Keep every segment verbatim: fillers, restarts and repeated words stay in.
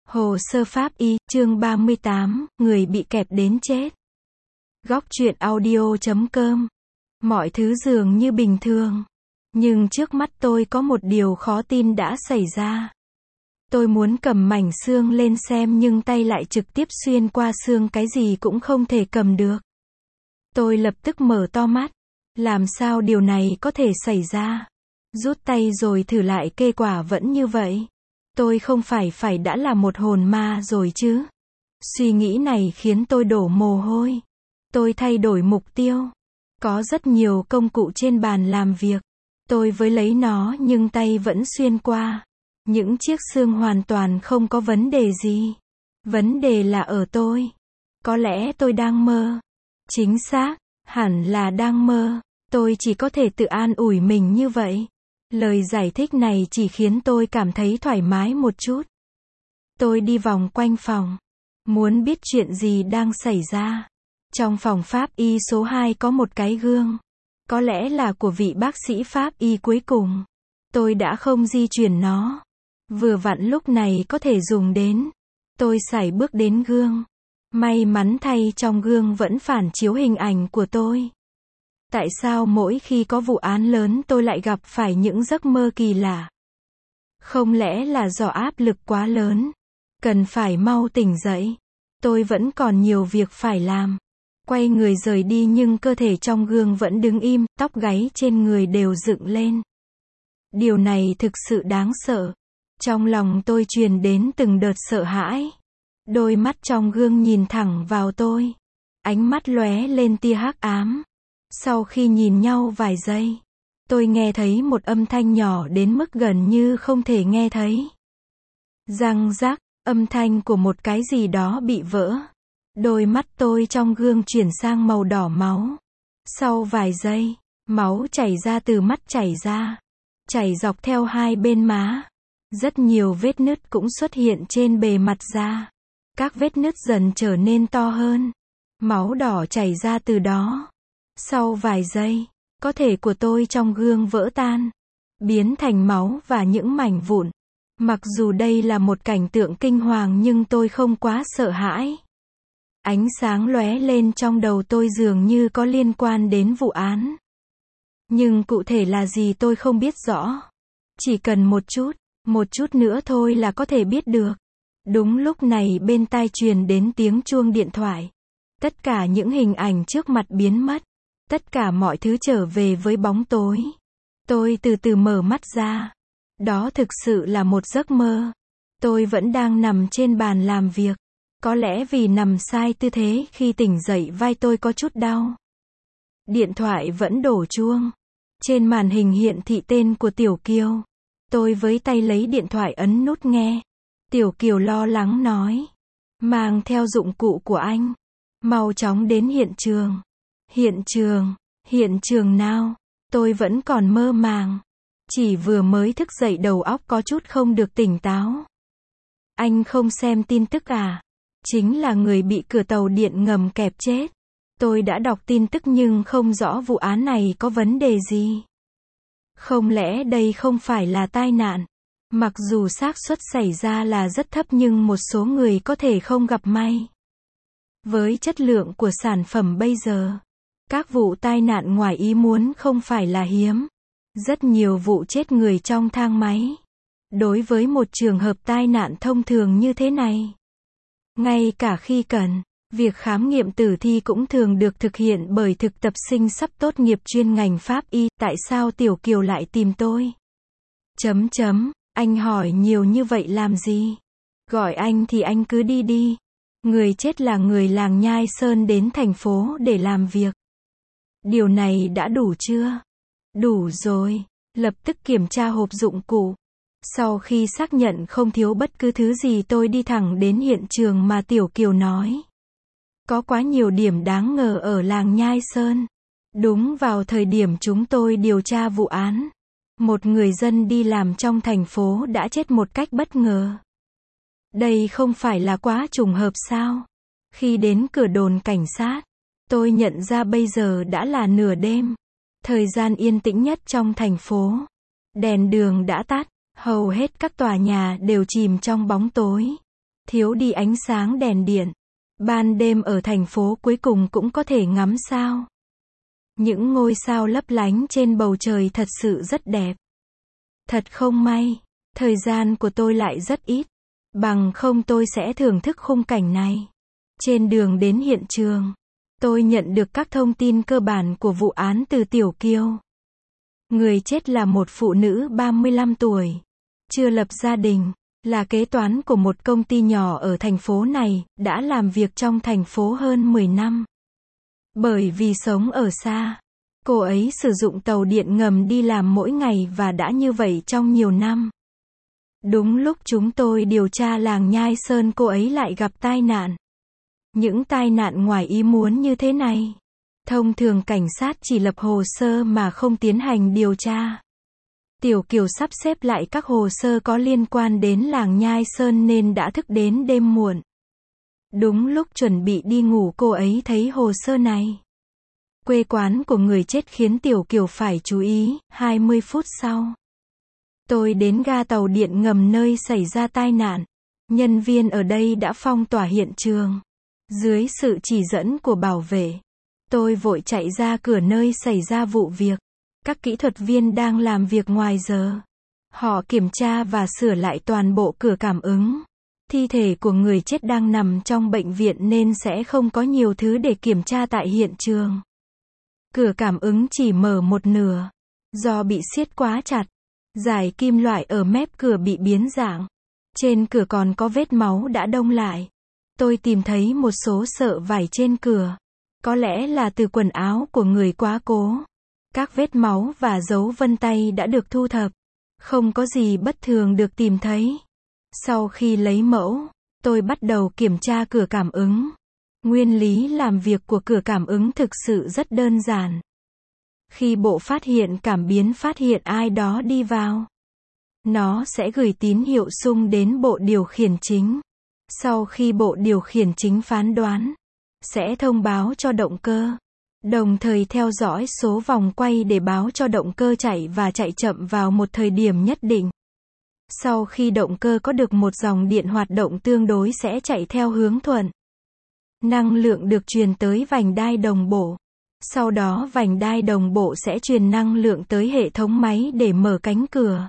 Hồ sơ pháp y, chương ba mươi tám, người bị kẹp đến chết. Góc truyện audio chấm com. Mọi thứ dường như bình thường. Nhưng trước mắt tôi có một điều khó tin đã xảy ra. Tôi muốn cầm mảnh xương lên xem nhưng tay lại trực tiếp xuyên qua xương, cái gì cũng không thể cầm được. Tôi lập tức mở to mắt. Làm sao điều này có thể xảy ra? Rút tay rồi thử lại, kết quả vẫn như vậy. Tôi không phải phải đã là một hồn ma rồi chứ? Suy nghĩ này khiến tôi đổ mồ hôi. Tôi thay đổi mục tiêu. Có rất nhiều công cụ trên bàn làm việc. Tôi với lấy nó nhưng tay vẫn xuyên qua. Những chiếc xương hoàn toàn không có vấn đề gì. Vấn đề là ở tôi. Có lẽ tôi đang mơ. Chính xác, hẳn là đang mơ. Tôi chỉ có thể tự an ủi mình như vậy. Lời giải thích này chỉ khiến tôi cảm thấy thoải mái một chút. Tôi đi vòng quanh phòng. Muốn biết chuyện gì đang xảy ra. Trong phòng pháp y số hai có một cái gương. Có lẽ là của vị bác sĩ pháp y cuối cùng. Tôi đã không di chuyển nó. Vừa vặn lúc này có thể dùng đến. Tôi sải bước đến gương. May mắn thay trong gương vẫn phản chiếu hình ảnh của tôi. Tại sao mỗi khi có vụ án lớn tôi lại gặp phải những giấc mơ kỳ lạ? Không lẽ là do áp lực quá lớn? Cần phải mau tỉnh dậy. Tôi vẫn còn nhiều việc phải làm. Quay người rời đi nhưng cơ thể trong gương vẫn đứng im, tóc gáy trên người đều dựng lên. Điều này thực sự đáng sợ. Trong lòng tôi truyền đến từng đợt sợ hãi. Đôi mắt trong gương nhìn thẳng vào tôi. Ánh mắt lóe lên tia hắc ám. Sau khi nhìn nhau vài giây, tôi nghe thấy một âm thanh nhỏ đến mức gần như không thể nghe thấy. Răng rắc, âm thanh của một cái gì đó bị vỡ. Đôi mắt tôi trong gương chuyển sang màu đỏ máu. Sau vài giây, máu chảy ra từ mắt chảy ra. Chảy dọc theo hai bên má. Rất nhiều vết nứt cũng xuất hiện trên bề mặt da. Các vết nứt dần trở nên to hơn. Máu đỏ chảy ra từ đó. Sau vài giây, cơ thể của tôi trong gương vỡ tan, biến thành máu và những mảnh vụn. Mặc dù đây là một cảnh tượng kinh hoàng nhưng tôi không quá sợ hãi. Ánh sáng lóe lên trong đầu tôi dường như có liên quan đến vụ án. Nhưng cụ thể là gì tôi không biết rõ. Chỉ cần một chút, một chút nữa thôi là có thể biết được. Đúng lúc này bên tai truyền đến tiếng chuông điện thoại. Tất cả những hình ảnh trước mặt biến mất. Tất cả mọi thứ trở về với bóng tối. Tôi từ từ mở mắt ra. Đó thực sự là một giấc mơ. Tôi vẫn đang nằm trên bàn làm việc. Có lẽ vì nằm sai tư thế khi tỉnh dậy vai tôi có chút đau. Điện thoại vẫn đổ chuông. Trên màn hình hiện thị tên của Tiểu Kiều. Tôi với tay lấy điện thoại ấn nút nghe. Tiểu Kiều lo lắng nói. Mang theo dụng cụ của anh. Mau chóng đến hiện trường. Hiện trường, hiện trường nào? Tôi vẫn còn mơ màng. Chỉ vừa mới thức dậy đầu óc có chút không được tỉnh táo. Anh không xem tin tức à? Chính là người bị cửa tàu điện ngầm kẹp chết. Tôi đã đọc tin tức nhưng không rõ vụ án này có vấn đề gì. Không lẽ đây không phải là tai nạn? Mặc dù xác suất xảy ra là rất thấp nhưng một số người có thể không gặp may. Với chất lượng của sản phẩm bây giờ, các vụ tai nạn ngoài ý muốn không phải là hiếm. Rất nhiều vụ chết người trong thang máy. Đối với một trường hợp tai nạn thông thường như thế này, ngay cả khi cần, việc khám nghiệm tử thi cũng thường được thực hiện bởi thực tập sinh sắp tốt nghiệp chuyên ngành pháp y. Tại sao Tiểu Kiều lại tìm tôi? Chấm chấm, anh hỏi nhiều như vậy làm gì? Gọi anh thì anh cứ đi đi. Người chết là người làng Nhai Sơn đến thành phố để làm việc. Điều này đã đủ chưa? Đủ rồi. Lập tức kiểm tra hộp dụng cụ. Sau khi xác nhận không thiếu bất cứ thứ gì tôi đi thẳng đến hiện trường mà Tiểu Kiều nói. Có quá nhiều điểm đáng ngờ ở làng Nhai Sơn. Đúng vào thời điểm chúng tôi điều tra vụ án, một người dân đi làm trong thành phố đã chết một cách bất ngờ. Đây không phải là quá trùng hợp sao? Khi đến cửa đồn cảnh sát, tôi nhận ra bây giờ đã là nửa đêm. Thời gian yên tĩnh nhất trong thành phố. Đèn đường đã tắt, hầu hết các tòa nhà đều chìm trong bóng tối. thiếu đi ánh sáng đèn điện. Ban đêm ở thành phố cuối cùng cũng có thể ngắm sao. Những ngôi sao lấp lánh trên bầu trời thật sự rất đẹp. Thật không may, thời gian của tôi lại rất ít. Bằng không tôi sẽ thưởng thức khung cảnh này. Trên đường đến hiện trường, tôi nhận được các thông tin cơ bản của vụ án từ Tiểu Kiều. Người chết là một phụ nữ ba mươi lăm tuổi, chưa lập gia đình, là kế toán của một công ty nhỏ ở thành phố này, đã làm việc trong thành phố hơn mười năm. Bởi vì sống ở xa, cô ấy sử dụng tàu điện ngầm đi làm mỗi ngày và đã như vậy trong nhiều năm. Đúng lúc chúng tôi điều tra làng Nhai Sơn, cô ấy lại gặp tai nạn. Những tai nạn ngoài ý muốn như thế này, thông thường cảnh sát chỉ lập hồ sơ mà không tiến hành điều tra. Tiểu Kiều sắp xếp lại các hồ sơ có liên quan đến làng Nhai Sơn nên đã thức đến đêm muộn. Đúng lúc chuẩn bị đi ngủ cô ấy thấy hồ sơ này. Quê quán của người chết khiến Tiểu Kiều phải chú ý. hai mươi phút sau, tôi đến ga tàu điện ngầm nơi xảy ra tai nạn. Nhân viên ở đây đã phong tỏa hiện trường. Dưới sự chỉ dẫn của bảo vệ, tôi vội chạy ra cửa nơi xảy ra vụ việc. Các kỹ thuật viên đang làm việc ngoài giờ. Họ kiểm tra và sửa lại toàn bộ cửa cảm ứng. Thi thể của người chết đang nằm trong bệnh viện nên sẽ không có nhiều thứ để kiểm tra tại hiện trường. Cửa cảm ứng chỉ mở một nửa. Do bị siết quá chặt, dải kim loại ở mép cửa bị biến dạng. Trên cửa còn có vết máu đã đông lại. Tôi tìm thấy một số sợi vải trên cửa. Có lẽ là từ quần áo của người quá cố. Các vết máu và dấu vân tay đã được thu thập. Không có gì bất thường được tìm thấy. Sau khi lấy mẫu, tôi bắt đầu kiểm tra cửa cảm ứng. Nguyên lý làm việc của cửa cảm ứng thực sự rất đơn giản. Khi bộ phát hiện cảm biến phát hiện ai đó đi vào, nó sẽ gửi tín hiệu xung đến bộ điều khiển chính. Sau khi bộ điều khiển chính phán đoán, sẽ thông báo cho động cơ, đồng thời theo dõi số vòng quay để báo cho động cơ chạy và chạy chậm vào một thời điểm nhất định. Sau khi động cơ có được một dòng điện hoạt động tương đối sẽ chạy theo hướng thuận. Năng lượng được truyền tới vành đai đồng bộ. Sau đó vành đai đồng bộ sẽ truyền năng lượng tới hệ thống máy để mở cánh cửa.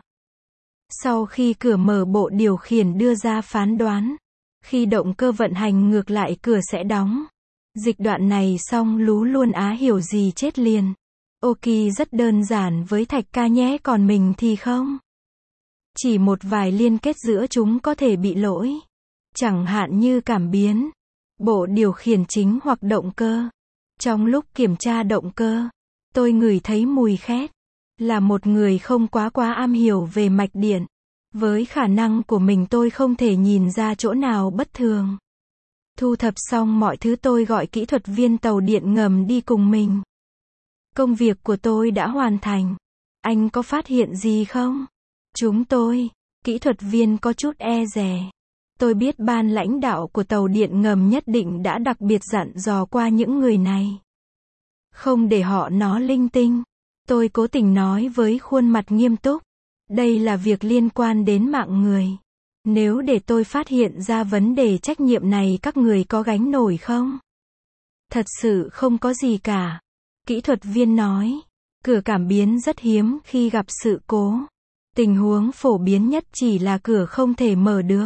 Sau khi cửa mở, bộ điều khiển đưa ra phán đoán. Khi động cơ vận hành ngược lại, cửa sẽ đóng. Dịch đoạn này xong lú luôn á, hiểu gì chết liền. Ok, rất đơn giản với Thạch ca nhé, còn mình thì không. Chỉ một vài liên kết giữa chúng có thể bị lỗi. Chẳng hạn như cảm biến, bộ điều khiển chính hoặc động cơ. Trong lúc kiểm tra động cơ, tôi ngửi thấy mùi khét. Là một người không quá quá am hiểu về mạch điện. Với khả năng của mình tôi không thể nhìn ra chỗ nào bất thường. Thu thập xong mọi thứ, tôi gọi kỹ thuật viên tàu điện ngầm đi cùng mình. Công việc của tôi đã hoàn thành. Anh có phát hiện gì không? Chúng tôi, kỹ thuật viên có chút e dè. Tôi biết ban lãnh đạo của tàu điện ngầm nhất định đã đặc biệt dặn dò qua những người này. Không để họ nói linh tinh. Tôi cố tình nói với khuôn mặt nghiêm túc. Đây là việc liên quan đến mạng người. Nếu để tôi phát hiện ra vấn đề, trách nhiệm này các người có gánh nổi không? Thật sự không có gì cả. Kỹ thuật viên nói. Cửa cảm biến rất hiếm khi gặp sự cố. Tình huống phổ biến nhất chỉ là cửa không thể mở được.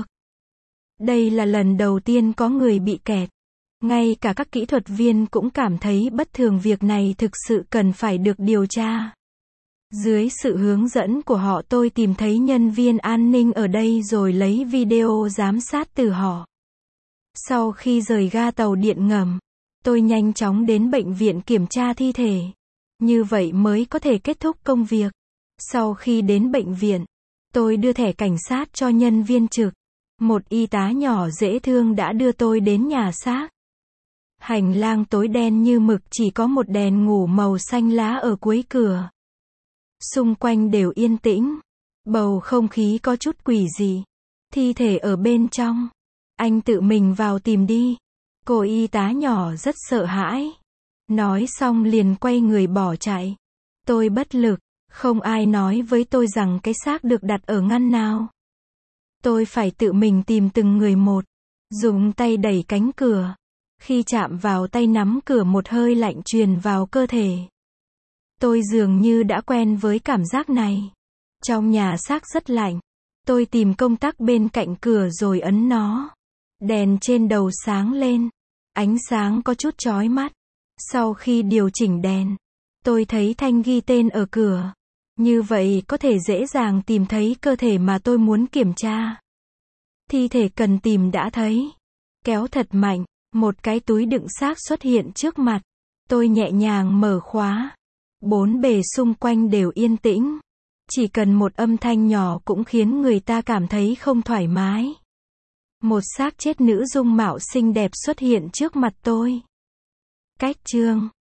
Đây là lần đầu tiên có người bị kẹt. Ngay cả các kỹ thuật viên cũng cảm thấy bất thường, việc này thực sự cần phải được điều tra. Dưới sự hướng dẫn của họ, tôi tìm thấy nhân viên an ninh ở đây rồi lấy video giám sát từ họ. Sau khi rời ga tàu điện ngầm, tôi nhanh chóng đến bệnh viện kiểm tra thi thể. Như vậy mới có thể kết thúc công việc. Sau khi đến bệnh viện, tôi đưa thẻ cảnh sát cho nhân viên trực. Một y tá nhỏ dễ thương đã đưa tôi đến nhà xác. Hành lang tối đen như mực, chỉ có một đèn ngủ màu xanh lá ở cuối cửa. Xung quanh đều yên tĩnh. Bầu không khí có chút quỷ dị. Thi thể ở bên trong. Anh tự mình vào tìm đi. Cô y tá nhỏ rất sợ hãi. Nói xong liền quay người bỏ chạy. Tôi bất lực. Không ai nói với tôi rằng cái xác được đặt ở ngăn nào. Tôi phải tự mình tìm từng người một. Dùng tay đẩy cánh cửa. Khi chạm vào tay nắm cửa một hơi lạnh truyền vào cơ thể. Tôi dường như đã quen với cảm giác này. Trong nhà xác rất lạnh. Tôi tìm công tắc bên cạnh cửa rồi ấn nó. Đèn trên đầu sáng lên. Ánh sáng có chút chói mắt. Sau khi điều chỉnh đèn, tôi thấy thanh ghi tên ở cửa. Như vậy có thể dễ dàng tìm thấy cơ thể mà tôi muốn kiểm tra. Thi thể cần tìm đã thấy. Kéo thật mạnh, một cái túi đựng xác xuất hiện trước mặt. Tôi nhẹ nhàng mở khóa. Bốn bề xung quanh đều yên tĩnh. Chỉ cần một âm thanh nhỏ cũng khiến người ta cảm thấy không thoải mái. Một xác chết nữ dung mạo xinh đẹp xuất hiện trước mặt tôi. Cách chương